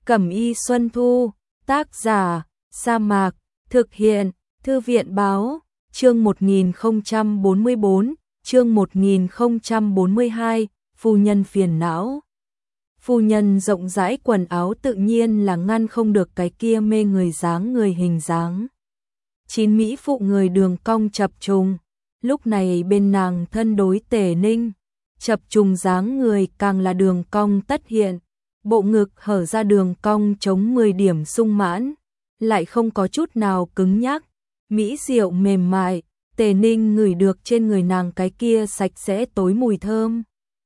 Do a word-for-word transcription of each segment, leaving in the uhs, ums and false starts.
Cẩm y Xuân Thu, tác giả, Sa Mạc, thực hiện, Thư viện báo, chương một nghìn không trăm bốn mươi bốn, chương một nghìn không trăm bốn mươi hai, phu nhân phiền não. Phu nhân rộng rãi quần áo tự nhiên là ngăn không được cái kia mê người dáng người hình dáng. Chín mỹ phụ người đường cong chập trùng, lúc này bên nàng thân đối Tề Ninh, chập trùng dáng người càng là đường cong tất hiện, bộ ngực hở ra đường cong chống mười điểm sung mãn, lại không có chút nào cứng nhắc, mỹ diệu mềm mại. Tề Ninh ngửi được trên người nàng cái kia sạch sẽ tối mùi thơm.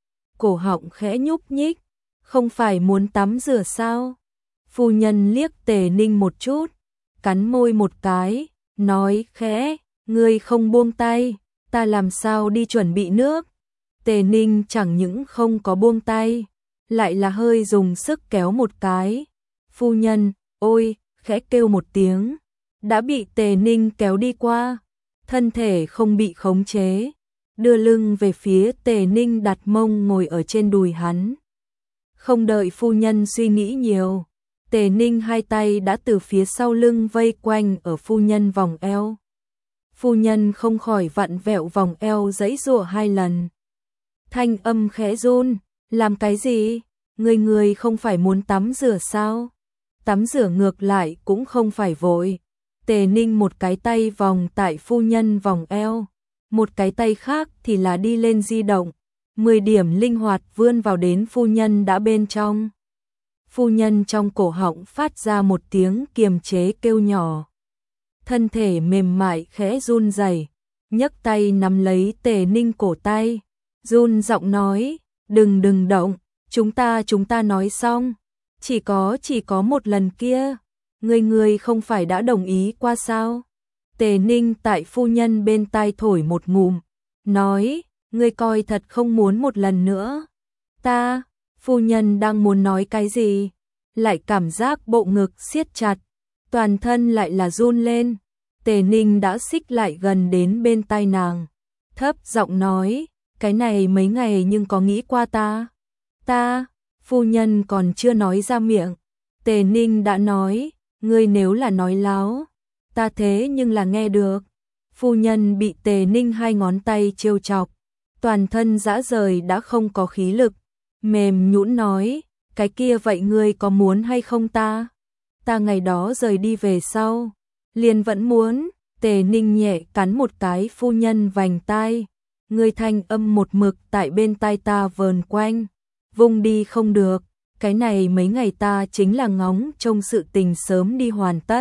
Cổ họng khẽ nhúc nhích, không phải muốn tắm rửa sao? Phu nhân liếc Tề Ninh một chút, cắn môi một cái, nói khẽ, ngươi không buông tay, ta làm sao đi chuẩn bị nước? Tề Ninh chẳng những không có buông tay, lại là hơi dùng sức kéo một cái. Phu nhân, ôi, khẽ kêu một tiếng, đã bị Tề Ninh kéo đi qua, thân thể không bị khống chế, đưa lưng về phía Tề Ninh đặt mông ngồi ở trên đùi hắn. Không đợi phu nhân suy nghĩ nhiều, Tề Ninh hai tay đã từ phía sau lưng vây quanh ở phu nhân vòng eo. Phu nhân không khỏi vặn vẹo vòng eo giãy giụa hai lần. Thanh âm khẽ run, làm cái gì? Người người không phải muốn tắm rửa sao? Tắm rửa ngược lại cũng không phải vội. Tề Ninh một cái tay vòng tại phu nhân vòng eo, một cái tay khác thì là đi lên di động, mười điểm linh hoạt vươn vào đến phu nhân đã bên trong. Phu nhân trong cổ họng phát ra một tiếng kiềm chế kêu nhỏ. Thân thể mềm mại khẽ run rẩy, nhấc tay nắm lấy Tề Ninh cổ tay, run giọng nói, đừng đừng động, chúng ta chúng ta nói xong, chỉ có chỉ có một lần kia, người người không phải đã đồng ý qua sao? Tề Ninh tại phu nhân bên tai thổi một ngụm, nói, ngươi coi thật không muốn một lần nữa. Ta, phu nhân đang muốn nói cái gì, lại cảm giác bộ ngực siết chặt, toàn thân lại là run lên. Tề Ninh đã xích lại gần đến bên tai nàng, thấp giọng nói, cái này mấy ngày nhưng có nghĩ qua ta? Ta, phu nhân còn chưa nói ra miệng, Tề Ninh đã nói, ngươi nếu là nói láo, ta thế nhưng là nghe được. Phu nhân bị Tề Ninh hai ngón tay trêu chọc, toàn thân dã rời đã không có khí lực, mềm nhũn nói, cái kia vậy ngươi có muốn hay không ta? Ta ngày đó rời đi về sau, liền vẫn muốn. Tề Ninh nhẹ cắn một cái phu nhân vành tai, ngươi thanh âm một mực tại bên tai ta vờn quanh, vung đi không được, cái này mấy ngày ta chính là ngóng trông sự tình sớm đi hoàn tất,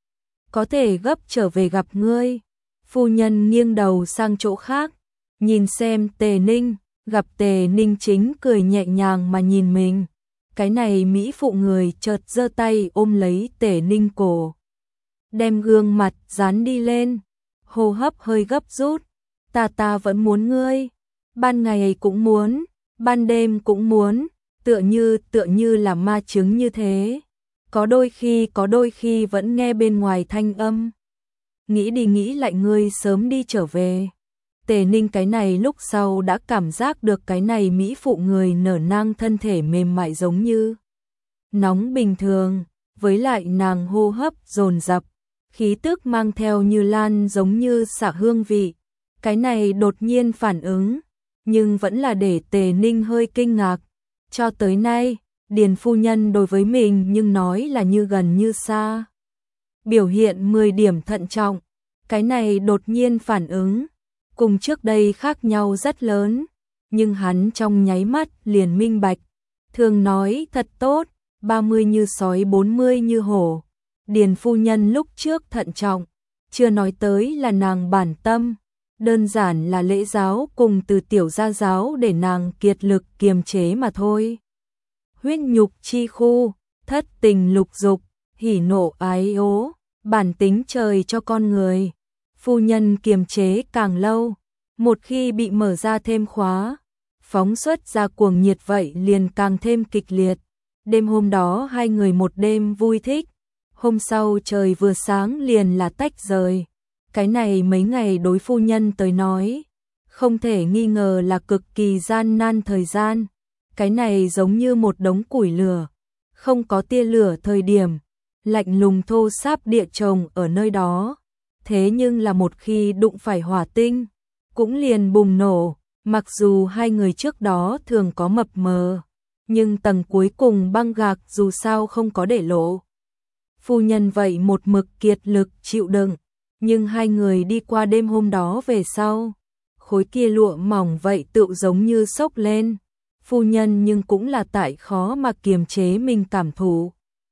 có thể gấp trở về gặp ngươi. Phu nhân nghiêng đầu sang chỗ khác, nhìn xem Tề Ninh, gặp Tề Ninh chính cười nhẹ nhàng mà nhìn mình, cái này mỹ phụ người chợt giơ tay ôm lấy Tề Ninh cổ, đem gương mặt dán đi lên, hô hấp hơi gấp rút, ta ta vẫn muốn ngươi, ban ngày cũng muốn, ban đêm cũng muốn, tựa như tựa như là ma chứng như thế, có đôi khi có đôi khi vẫn nghe bên ngoài thanh âm, nghĩ đi nghĩ lại ngươi sớm đi trở về. Tề Ninh cái này lúc sau đã cảm giác được cái này mỹ phụ người nở nang thân thể mềm mại giống như nóng bình thường, với lại nàng hô hấp dồn dập, khí tức mang theo như lan giống như xạ hương vị, cái này đột nhiên phản ứng, nhưng vẫn là để Tề Ninh hơi kinh ngạc. Cho tới nay, Điền phu nhân đối với mình nhưng nói là như gần như xa, biểu hiện mười điểm thận trọng, cái này đột nhiên phản ứng, cùng trước đây khác nhau rất lớn, nhưng hắn trong nháy mắt liền minh bạch, thường nói thật tốt, ba mươi như sói bốn mươi như hổ. Điền phu nhân lúc trước thận trọng, chưa nói tới là nàng bản tâm, đơn giản là lễ giáo cùng từ tiểu gia giáo để nàng kiệt lực kiềm chế mà thôi. Huyết nhục chi khu, thất tình lục dục, hỉ nộ ái ố, bản tính trời cho con người. Phu nhân kiềm chế càng lâu, một khi bị mở ra thêm khóa, phóng xuất ra cuồng nhiệt vậy liền càng thêm kịch liệt. Đêm hôm đó hai người một đêm vui thích, hôm sau trời vừa sáng liền là tách rời. Cái này mấy ngày đối phu nhân tới nói, không thể nghi ngờ là cực kỳ gian nan thời gian. Cái này giống như một đống củi lửa, không có tia lửa thời điểm, lạnh lùng thô sáp địa chồng ở nơi đó. Thế nhưng là một khi đụng phải hỏa tinh, cũng liền bùng nổ, mặc dù hai người trước đó thường có mập mờ, nhưng tầng cuối cùng băng gạc dù sao không có để lộ. Phu nhân vậy một mực kiệt lực chịu đựng, nhưng hai người đi qua đêm hôm đó về sau, khối kia lụa mỏng vậy tựu giống như sốc lên. Phu nhân nhưng cũng là tại khó mà kiềm chế mình cảm thụ.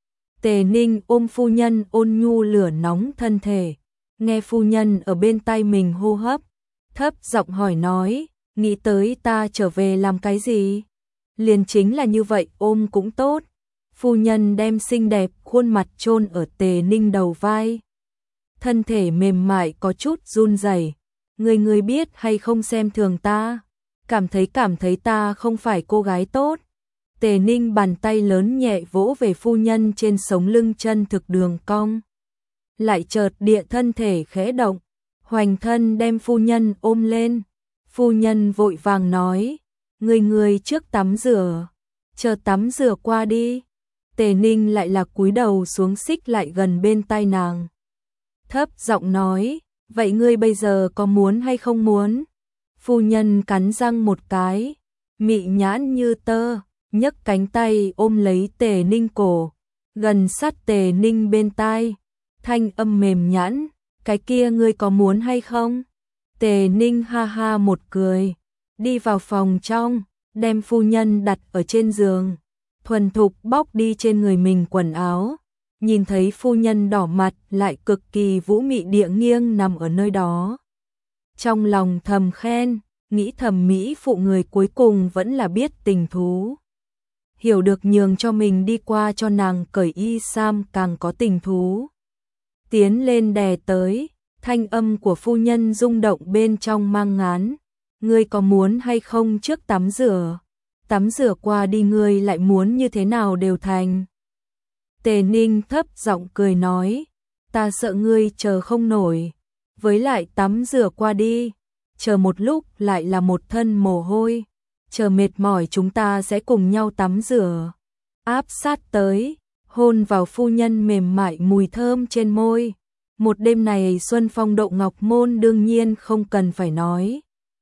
Tề Ninh ôm phu nhân ôn nhu lửa nóng thân thể, nghe phu nhân ở bên tai mình hô hấp, thấp giọng hỏi nói, nghĩ tới ta trở về làm cái gì? Liền chính là như vậy ôm cũng tốt. Phu nhân đem xinh đẹp khuôn mặt chôn ở Tề Ninh đầu vai. Thân thể mềm mại có chút run rẩy. Người người biết hay không xem thường ta, cảm thấy cảm thấy ta không phải cô gái tốt. Tề Ninh bàn tay lớn nhẹ vỗ về phu nhân trên sống lưng chân thực đường cong. Lại chợt địa thân thể khẽ động, hoành thân đem phu nhân ôm lên. Phu nhân vội vàng nói, người người trước tắm rửa, chờ tắm rửa qua đi. Tề Ninh lại là cúi đầu xuống xích lại gần bên tai nàng. Thấp giọng nói, vậy ngươi bây giờ có muốn hay không muốn? Phu nhân cắn răng một cái, mị nhãn như tơ, nhấc cánh tay ôm lấy Tề Ninh cổ, gần sát Tề Ninh bên tai, thanh âm mềm nhãn, cái kia ngươi có muốn hay không? Tề Ninh ha ha một cười, đi vào phòng trong, đem phu nhân đặt ở trên giường, thuần thục bóc đi trên người mình quần áo, nhìn thấy phu nhân đỏ mặt lại cực kỳ vũ mị địa nghiêng nằm ở nơi đó. Trong lòng thầm khen, nghĩ thầm mỹ phụ người cuối cùng vẫn là biết tình thú. Hiểu được nhường cho mình đi qua cho nàng cởi y sam càng có tình thú. Tiến lên đè tới, thanh âm của phu nhân rung động bên trong mang ngán. Ngươi có muốn hay không trước tắm rửa? Tắm rửa qua đi ngươi lại muốn như thế nào đều thành. Tề Ninh thấp giọng cười nói, ta sợ ngươi chờ không nổi. Với lại tắm rửa qua đi, chờ một lúc lại là một thân mồ hôi. Chờ mệt mỏi chúng ta sẽ cùng nhau tắm rửa. Áp sát tới, hôn vào phu nhân mềm mại mùi thơm trên môi. Một đêm này xuân phong độ ngọc môn đương nhiên không cần phải nói.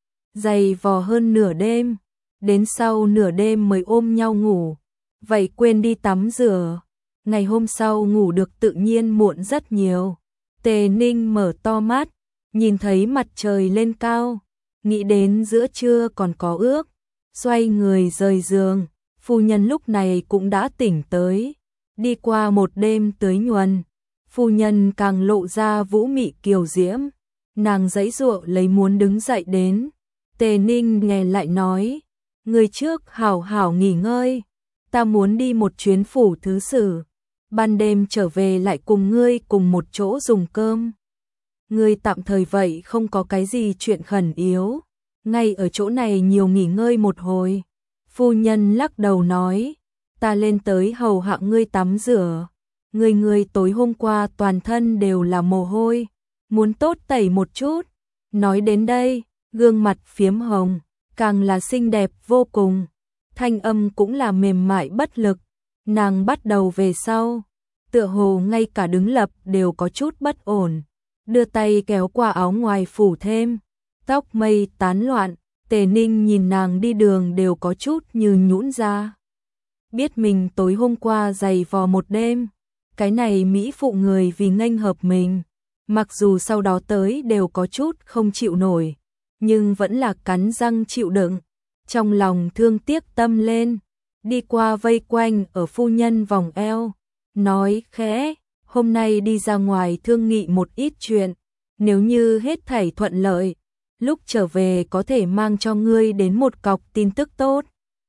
Dày vò hơn nửa đêm, đến sau nửa đêm mới ôm nhau ngủ. Vậy quên đi tắm rửa. Ngày hôm sau ngủ được tự nhiên muộn rất nhiều. Tề Ninh mở to mắt, nhìn thấy mặt trời lên cao, nghĩ đến giữa trưa còn có ước, xoay người rời giường. Phu nhân lúc này cũng đã tỉnh tới, đi qua một đêm tưới nhuần, phu nhân càng lộ ra vũ mị kiều diễm, nàng giãy giụa lấy muốn đứng dậy đến. Tề Ninh nghe lại nói, người trước hảo hảo nghỉ ngơi, ta muốn đi một chuyến phủ thứ sử, ban đêm trở về lại cùng ngươi cùng một chỗ dùng cơm. Ngươi tạm thời vậy không có cái gì chuyện khẩn yếu, ngay ở chỗ này nhiều nghỉ ngơi một hồi. Phu nhân lắc đầu nói, ta lên tới hầu hạ ngươi tắm rửa, ngươi ngươi tối hôm qua toàn thân đều là mồ hôi, muốn tốt tẩy một chút. Nói đến đây, gương mặt phiếm hồng, càng là xinh đẹp vô cùng, thanh âm cũng là mềm mại bất lực. Nàng bắt đầu về sau, tựa hồ ngay cả đứng lập đều có chút bất ổn, đưa tay kéo qua áo ngoài phủ thêm, tóc mây tán loạn. Tề Ninh nhìn nàng đi đường đều có chút như nhũn ra. Biết mình tối hôm qua dày vò một đêm, cái này mỹ phụ người vì nghênh hợp mình, mặc dù sau đó tới đều có chút không chịu nổi, nhưng vẫn là cắn răng chịu đựng, trong lòng thương tiếc tâm lên, đi qua vây quanh ở phu nhân vòng eo, nói khẽ, hôm nay đi ra ngoài thương nghị một ít chuyện, nếu như hết thảy thuận lợi, lúc trở về có thể mang cho ngươi đến một cọc tin tức tốt.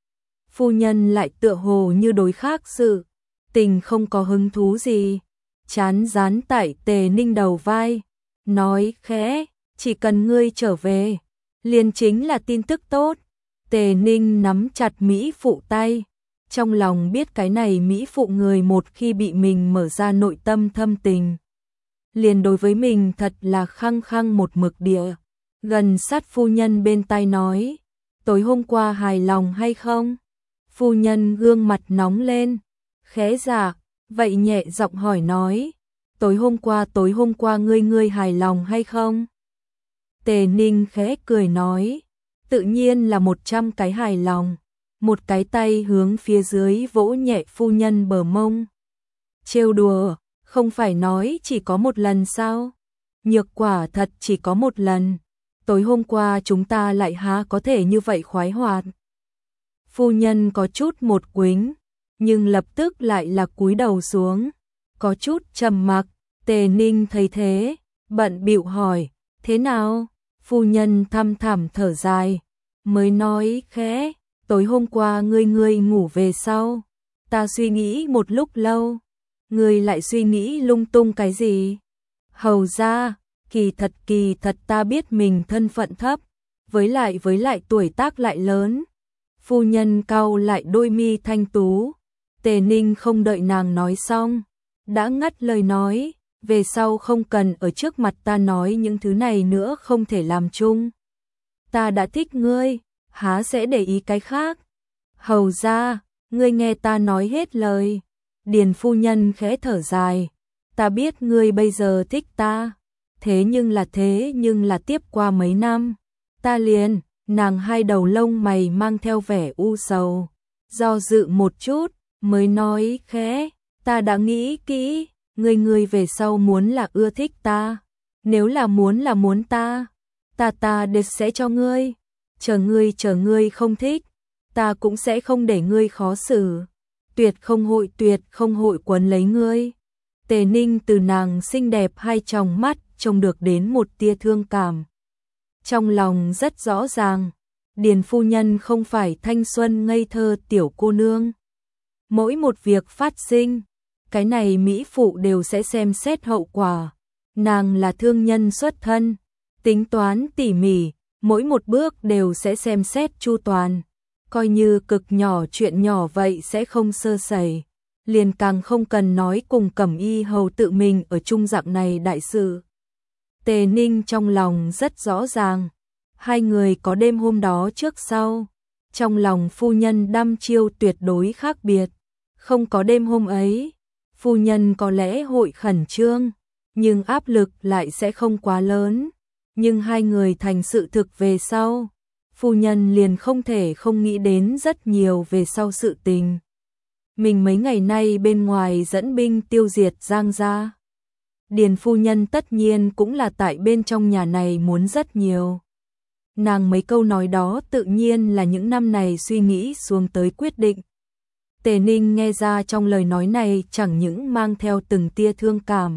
Phu nhân lại tựa hồ như đối khác sự, tình không có hứng thú gì, chán dán tại Tề Ninh đầu vai, nói khẽ, chỉ cần ngươi trở về, liền chính là tin tức tốt. Tề Ninh nắm chặt mỹ phụ tay, trong lòng biết cái này mỹ phụ người một khi bị mình mở ra nội tâm thâm tình, liền đối với mình thật là khăng khăng một mực địa. Gần sát phu nhân bên tai nói, tối hôm qua hài lòng hay không? Phu nhân gương mặt nóng lên, khẽ dạ, vậy nhẹ giọng hỏi nói, tối hôm qua tối hôm qua ngươi ngươi hài lòng hay không? Tề Ninh khẽ cười nói, tự nhiên là một trăm cái hài lòng, một cái tay hướng phía dưới vỗ nhẹ phu nhân bờ mông. Trêu đùa, không phải nói chỉ có một lần sao? Nhược quả thật chỉ có một lần, tối hôm qua chúng ta lại há có thể như vậy khoái hoạt. Phu nhân có chút một quính, nhưng lập tức lại là cúi đầu xuống, có chút trầm mặc. Tề Ninh thấy thế, bận bịu hỏi, thế nào? Phu nhân thăm thẳm thở dài, mới nói khẽ, tối hôm qua ngươi ngươi ngủ về sau, ta suy nghĩ một lúc lâu, ngươi lại suy nghĩ lung tung cái gì? Hầu ra, kỳ thật kỳ thật ta biết mình thân phận thấp, với lại với lại tuổi tác lại lớn. Phu nhân cau lại đôi mi thanh tú. Tề Ninh không đợi nàng nói xong, đã ngắt lời nói, về sau không cần ở trước mặt ta nói những thứ này nữa, không thể làm chung. Ta đã thích ngươi, há sẽ để ý cái khác. Hầu ra, ngươi nghe ta nói hết lời. Điền phu nhân khẽ thở dài, ta biết ngươi bây giờ thích ta, thế nhưng là thế nhưng là tiếp qua mấy năm, ta liền, nàng hai đầu lông mày mang theo vẻ u sầu, do dự một chút, mới nói khẽ, ta đã nghĩ kỹ, ngươi ngươi về sau muốn là ưa thích ta, nếu là muốn là muốn ta, ta ta đều sẽ cho ngươi, chờ ngươi chờ ngươi không thích, ta cũng sẽ không để ngươi khó xử, tuyệt không hội tuyệt không hội quấn lấy ngươi. Tề Ninh từ nàng xinh đẹp hai tròng mắt trông được đến một tia thương cảm. Trong lòng rất rõ ràng, Điền phu nhân không phải thanh xuân ngây thơ tiểu cô nương. Mỗi một việc phát sinh, cái này mỹ phụ đều sẽ xem xét hậu quả. Nàng là thương nhân xuất thân, tính toán tỉ mỉ, mỗi một bước đều sẽ xem xét chu toàn. Coi như cực nhỏ chuyện nhỏ vậy sẽ không sơ sẩy, liền càng không cần nói cùng Cẩm Y hầu tự mình ở chung dạng này đại sự. Tề Ninh trong lòng rất rõ ràng, hai người có đêm hôm đó trước sau, trong lòng phu nhân đăm chiêu tuyệt đối khác biệt. Không có đêm hôm ấy, phu nhân có lẽ hội khẩn trương, nhưng áp lực lại sẽ không quá lớn. Nhưng hai người thành sự thực về sau, phu nhân liền không thể không nghĩ đến rất nhiều về sau sự tình. Mình mấy ngày nay bên ngoài dẫn binh tiêu diệt Giang gia. Điền phu nhân tất nhiên cũng là tại bên trong nhà này muốn rất nhiều. Nàng mấy câu nói đó tự nhiên là những năm này suy nghĩ xuống tới quyết định. Tề Ninh nghe ra trong lời nói này chẳng những mang theo từng tia thương cảm,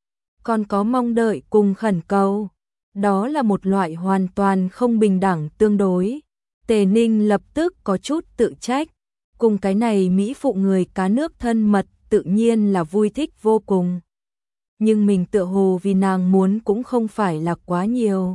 còn có mong đợi cùng khẩn cầu. Đó là một loại hoàn toàn không bình đẳng tương đối. Tề Ninh lập tức có chút tự trách, cùng cái này mỹ phụ người cá nước thân mật tự nhiên là vui thích vô cùng. Nhưng mình tựa hồ vì nàng muốn cũng không phải là quá nhiều.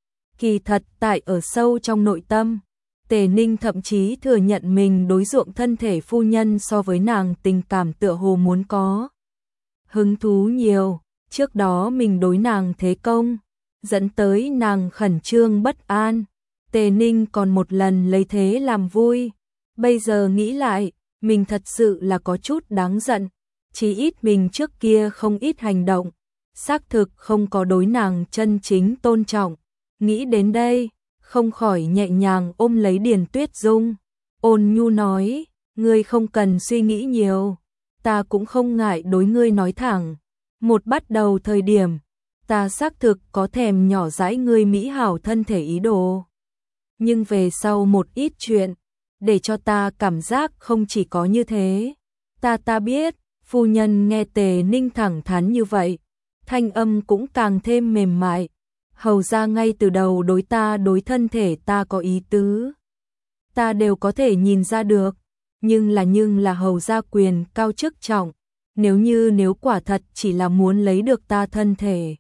Kỳ thật tại ở sâu trong nội tâm, Tề Ninh thậm chí thừa nhận mình đối dụng thân thể phu nhân so với nàng tình cảm tựa hồ muốn có hứng thú nhiều. Trước đó mình đối nàng thế công, dẫn tới nàng khẩn trương bất an. Tề Ninh còn một lần lấy thế làm vui. Bây giờ nghĩ lại, mình thật sự là có chút đáng giận. Chỉ ít mình trước kia không ít hành động, xác thực không có đối nàng chân chính tôn trọng. Nghĩ đến đây, không khỏi nhẹ nhàng ôm lấy Điền Tuyết Dung. Ôn nhu nói, ngươi không cần suy nghĩ nhiều, ta cũng không ngại đối ngươi nói thẳng. Một bắt đầu thời điểm, ta xác thực có thèm nhỏ dãi ngươi mỹ hảo thân thể ý đồ. Nhưng về sau một ít chuyện, để cho ta cảm giác không chỉ có như thế. Ta ta biết, phu nhân nghe Tề Ninh thẳng thắn như vậy, thanh âm cũng càng thêm mềm mại. Hầu ra ngay từ đầu đối ta đối thân thể ta có ý tứ, ta đều có thể nhìn ra được, nhưng là nhưng là hầu ra quyền cao chức trọng, nếu như nếu quả thật chỉ là muốn lấy được ta thân thể,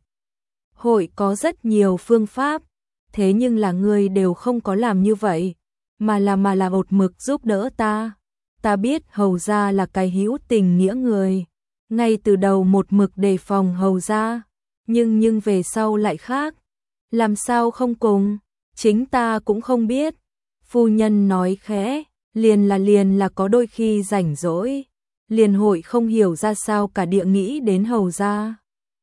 hội có rất nhiều phương pháp, thế nhưng là ngươi đều không có làm như vậy, mà là mà là một mực giúp đỡ ta. Ta biết hầu ra là cái hữu tình nghĩa người, ngay từ đầu một mực đề phòng hầu ra, nhưng nhưng về sau lại khác. Làm sao không cùng, chính ta cũng không biết. Phu nhân nói khẽ, liền là liền là có đôi khi rảnh rỗi, liền hội không hiểu ra sao cả địa nghĩ đến hầu gia.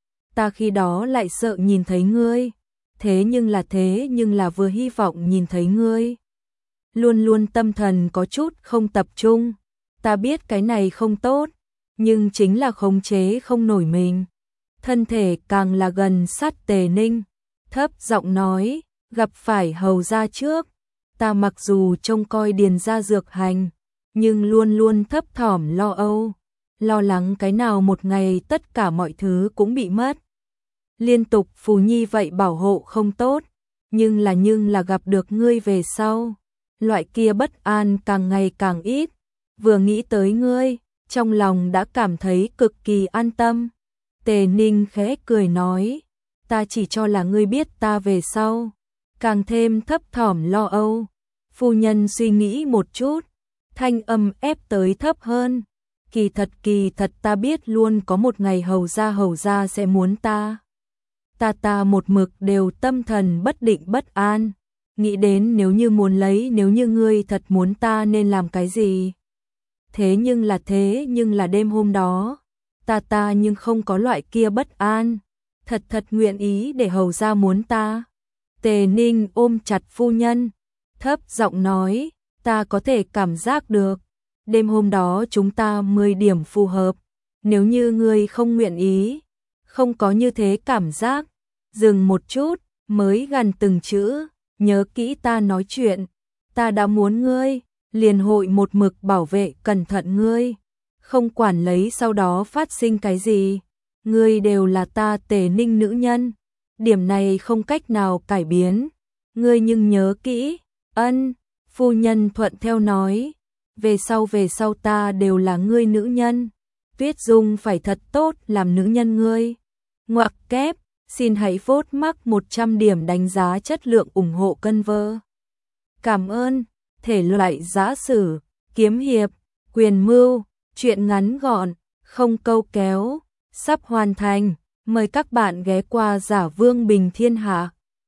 Ta khi đó lại sợ nhìn thấy ngươi, thế nhưng là thế nhưng là vừa hy vọng nhìn thấy ngươi. Luôn luôn tâm thần có chút không tập trung, ta biết cái này không tốt, nhưng chính là khống chế không nổi mình. Thân thể càng là gần sát Tề Ninh, thấp giọng nói, gặp phải hầu gia trước, ta mặc dù trông coi điền gia dược hành, nhưng luôn luôn thấp thỏm lo âu, lo lắng cái nào một ngày tất cả mọi thứ cũng bị mất. Liên tục Phù Nhi vậy bảo hộ không tốt, nhưng là nhưng là gặp được ngươi về sau, loại kia bất an càng ngày càng ít, vừa nghĩ tới ngươi, trong lòng đã cảm thấy cực kỳ an tâm. Tề Ninh khẽ cười nói, ta chỉ cho là ngươi biết ta về sau, càng thêm thấp thỏm lo âu. Phu nhân suy nghĩ một chút, thanh âm ép tới thấp hơn, kỳ thật kỳ thật ta biết luôn có một ngày hầu gia hầu gia sẽ muốn ta. Ta ta một mực đều tâm thần bất định bất an, nghĩ đến nếu như muốn lấy, nếu như ngươi thật muốn ta nên làm cái gì. Thế nhưng là thế nhưng là đêm hôm đó, ta ta nhưng không có loại kia bất an, thật thật nguyện ý để hầu gia muốn ta. Tề Ninh ôm chặt phu nhân, thấp giọng nói, ta có thể cảm giác được, đêm hôm đó chúng ta mười điểm phù hợp, nếu như ngươi không nguyện ý, không có như thế cảm giác. Dừng một chút, mới gần từng chữ, nhớ kỹ ta nói chuyện, ta đã muốn ngươi, liền hội một mực bảo vệ cẩn thận ngươi, không quản lấy sau đó phát sinh cái gì, ngươi đều là ta Tề Ninh nữ nhân, điểm này không cách nào cải biến, ngươi nhưng nhớ kỹ. Ân, phu nhân thuận theo nói, về sau về sau ta đều là ngươi nữ nhân, Tuyết Dung phải thật tốt làm nữ nhân ngươi. Ngoặc kép, xin hãy vote mắc một trăm điểm đánh giá chất lượng ủng hộ kênh vơ. Cảm ơn. Thể loại giã sử, kiếm hiệp, quyền mưu, truyện ngắn gọn, không câu kéo, sắp hoàn thành. Mời các bạn ghé qua Giả Vương Bình Thiên Hạ.